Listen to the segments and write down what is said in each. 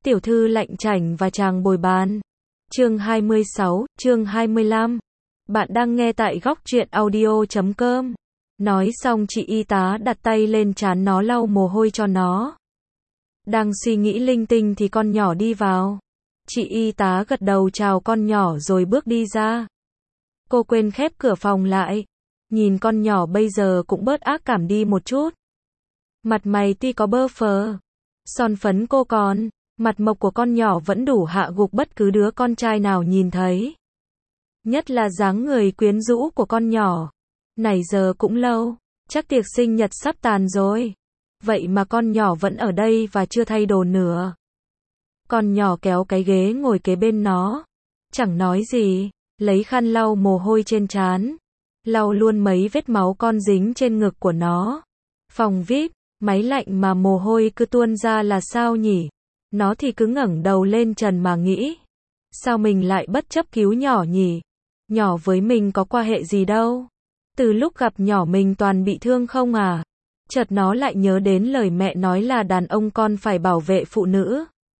Tiểu thư lạnh chảnh và chàng bồi bàn. Chương 26, chương 25. Bạn đang nghe tại góc truyện audio.com. Nói xong chị y tá đặt tay lên trán nó lau mồ hôi cho nó. Đang suy nghĩ linh tinh thì con nhỏ đi vào. Chị y tá gật đầu chào con nhỏ rồi bước đi ra. Cô quên khép cửa phòng lại. Nhìn con nhỏ bây giờ cũng bớt ác cảm đi một chút. Mặt mày tuy có bơ phờ, son phấn cô còn, mặt mộc của con nhỏ vẫn đủ hạ gục bất cứ đứa con trai nào nhìn thấy. Nhất là dáng người quyến rũ của con nhỏ. Này giờ cũng lâu, chắc tiệc sinh nhật sắp tàn rồi. Vậy mà con nhỏ vẫn ở đây và chưa thay đồ nữa. Con nhỏ kéo cái ghế ngồi kế bên nó. Chẳng nói gì, lấy khăn lau mồ hôi trên trán. Lau luôn mấy vết máu con dính trên ngực của nó. Phòng VIP, máy lạnh mà mồ hôi cứ tuôn ra là sao nhỉ? Nó thì cứ ngẩng đầu lên trần mà nghĩ. Sao mình lại bất chấp cứu nhỏ nhỉ? Nhỏ với mình có quan hệ gì đâu. Từ lúc gặp nhỏ mình toàn bị thương không à? Chợt nó lại nhớ đến lời mẹ nói là đàn ông con phải bảo vệ phụ nữ.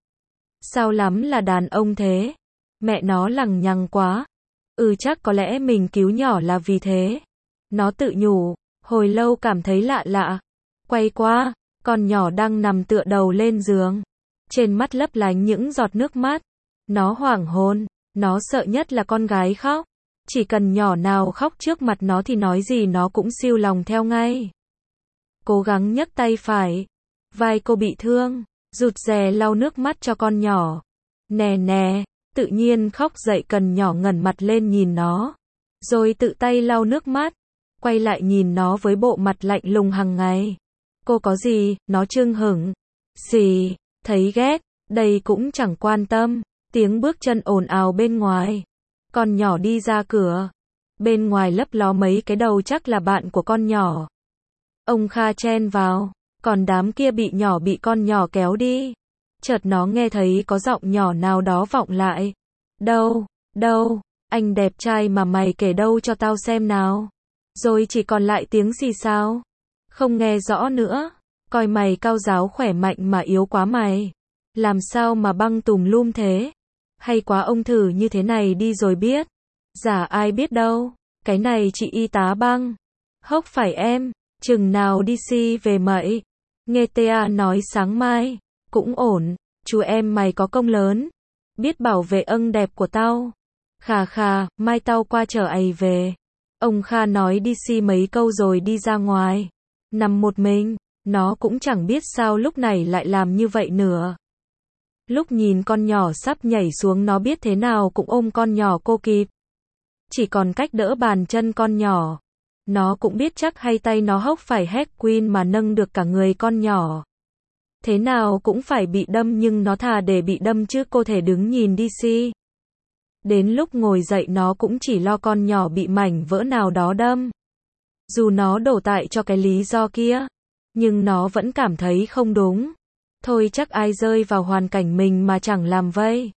Sao lắm là đàn ông thế? Mẹ nó lằng nhằng quá. Chắc có lẽ mình cứu nhỏ là vì thế. Nó tự nhủ, hồi lâu cảm thấy lạ lạ. Quay qua, con nhỏ đang nằm tựa đầu lên giường. Trên mắt lấp lánh những giọt nước mắt. Nó hoảng hồn, nó sợ nhất là con gái khóc. Chỉ cần nhỏ nào khóc trước mặt nó thì nói gì nó cũng siêu lòng theo ngay. Cố gắng nhấc tay phải. Vai cô bị thương, rụt rè lau nước mắt cho con nhỏ. Nè nè, tự nhiên khóc dậy cần nhỏ ngẩng mặt lên nhìn nó. Rồi tự tay lau nước mắt. Quay lại nhìn nó với bộ mặt lạnh lùng hằng ngày. Cô có gì, nó chưng hửng. Xì, thấy ghét, đây cũng chẳng quan tâm. Tiếng bước chân ồn ào bên ngoài. Con nhỏ đi ra cửa. Bên ngoài lấp ló mấy cái đầu chắc là bạn của con nhỏ. Ông Kha chen vào. Còn đám kia bị con nhỏ kéo đi. Chợt nó nghe thấy có giọng nhỏ nào đó vọng lại. Đâu, anh đẹp trai mà mày kể đâu cho tao xem nào. Rồi chỉ còn lại tiếng xì xào. Không nghe rõ nữa. Coi mày cao giáo khỏe mạnh mà yếu quá mày. Làm sao mà băng tùm lum thế? Hay quá ông thử như thế này đi rồi biết. Giả ai biết đâu. Cái này chị y tá băng. Hốc phải em. Chừng nào đi si về mậy. Nghe TA nói sáng mai. Cũng ổn. Chú em mày có công lớn. Biết bảo vệ ân đẹp của tao. Khà, mai tao qua chở ấy về. Ông Kha nói đi si mấy câu rồi đi ra ngoài. Nằm một mình. Nó cũng chẳng biết sao lúc này lại làm như vậy nữa. Lúc nhìn con nhỏ sắp nhảy xuống nó biết thế nào cũng ôm con nhỏ cô kịp. Chỉ còn cách đỡ bàn chân con nhỏ. Nó cũng biết chắc hay tay nó hốc phải hét queen mà nâng được cả người con nhỏ. Thế nào cũng phải bị đâm nhưng nó thà để bị đâm chứ cô thể đứng nhìn đi si. Đến lúc ngồi dậy nó cũng chỉ lo con nhỏ bị mảnh vỡ nào đó đâm. Dù nó đổ tại cho cái lý do kia. Nhưng nó vẫn cảm thấy không đúng. Thôi chắc ai rơi vào hoàn cảnh mình mà chẳng làm vây.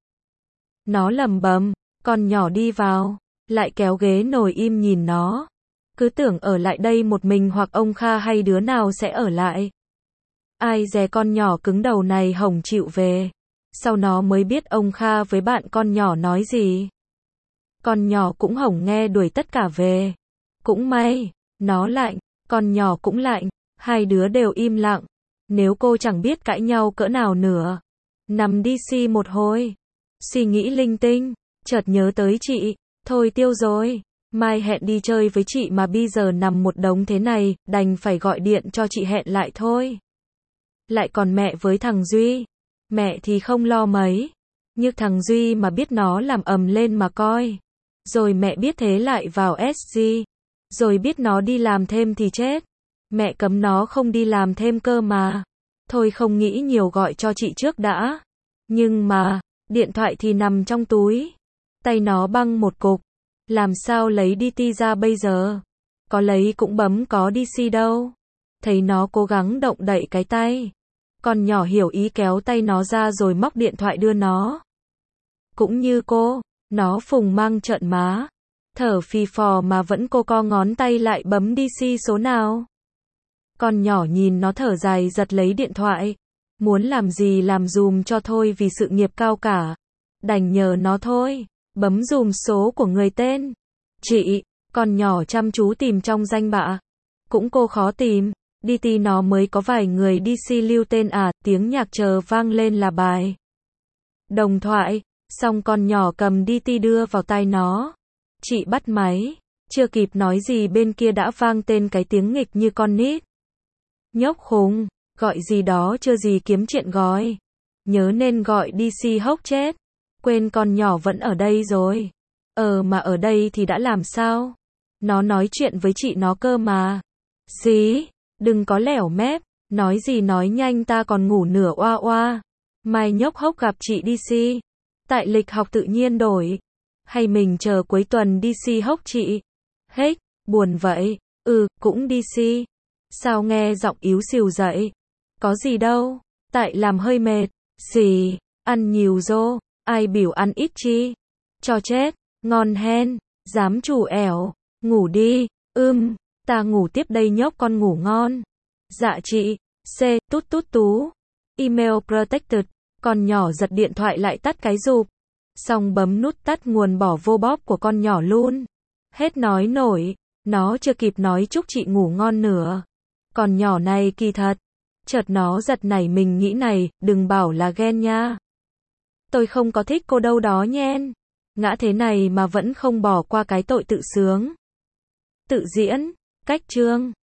Nó lầm bầm, con nhỏ đi vào, lại kéo ghế ngồi im nhìn nó. Cứ tưởng ở lại đây một mình hoặc ông Kha hay đứa nào sẽ ở lại. Ai dè con nhỏ cứng đầu này hổng chịu về. Sau nó mới biết ông Kha với bạn con nhỏ nói gì. Con nhỏ cũng hổng nghe đuổi tất cả về. Cũng may, nó lạnh, con nhỏ cũng lạnh, hai đứa đều im lặng. Nếu cô chẳng biết cãi nhau cỡ nào nữa. Nằm đi si một hồi. Suy nghĩ linh tinh. Chợt nhớ tới chị. Thôi tiêu rồi. Mai hẹn đi chơi với chị mà bây giờ nằm một đống thế này. Đành phải gọi điện cho chị hẹn lại thôi. Lại còn mẹ với thằng Duy. Mẹ thì không lo mấy. Nhưng thằng Duy mà biết nó làm ầm lên mà coi. Rồi mẹ biết thế lại vào SG. Rồi biết nó đi làm thêm thì chết. Mẹ cấm nó không đi làm thêm cơ mà. Thôi không nghĩ nhiều gọi cho chị trước đã. Nhưng mà, điện thoại thì nằm trong túi. Tay nó băng một cục. Làm sao lấy đi ti ra bây giờ? Có lấy cũng bấm có đi si đâu. Thấy nó cố gắng động đậy cái tay. Con nhỏ hiểu ý kéo tay nó ra rồi móc điện thoại đưa nó. Cũng như cô, nó phùng mang trợn má. Thở phì phò mà vẫn cô co ngón tay lại bấm đi si số nào. Con nhỏ nhìn nó thở dài giật lấy điện thoại. Muốn làm gì làm dùm cho thôi vì sự nghiệp cao cả. Đành nhờ nó thôi. Bấm dùm số của người tên. Chị, con nhỏ chăm chú tìm trong danh bạ. Cũng cô khó tìm. DT nó mới có vài người DC lưu tên à, tiếng nhạc chờ vang lên là bài. Đồng thoại, xong con nhỏ cầm DT đưa vào tai nó. Chị bắt máy, chưa kịp nói gì bên kia đã vang tên cái tiếng nghịch như con nít. Nhóc khùng, gọi gì đó chưa gì kiếm chuyện gói. Nhớ nên gọi DC hốc chết. Quên con nhỏ vẫn ở đây rồi. Mà ở đây thì đã làm sao? Nó nói chuyện với chị nó cơ mà. Xí, đừng có lẻo mép, nói gì nói nhanh ta còn ngủ nửa oa oa. Mai nhóc hốc gặp chị DC. Tại lịch học tự nhiên đổi. Hay mình chờ cuối tuần DC hốc chị? Hết, buồn vậy. Cũng DC. Sao nghe giọng yếu xìu dậy? Có gì đâu, tại làm hơi mệt. Xì, ăn nhiều rô, ai biểu ăn ít chi? Cho chết, ngon hen, dám chủ ẻo, ngủ đi, ta ngủ tiếp đây nhóc con ngủ ngon. Dạ chị, tút tút tú. Email protected, con nhỏ giật điện thoại lại tắt cái rụp. Xong bấm nút tắt nguồn bỏ vô bóp của con nhỏ luôn. Hết nói nổi, nó chưa kịp nói chúc chị ngủ ngon nữa. Con nhỏ này kỳ thật. Chợt nó giật nảy mình nghĩ này, đừng bảo là ghen nha. Tôi không có thích cô đâu đó nhen. Ngã thế này mà vẫn không bỏ qua cái tội tự sướng. Tự diễn, cách chương.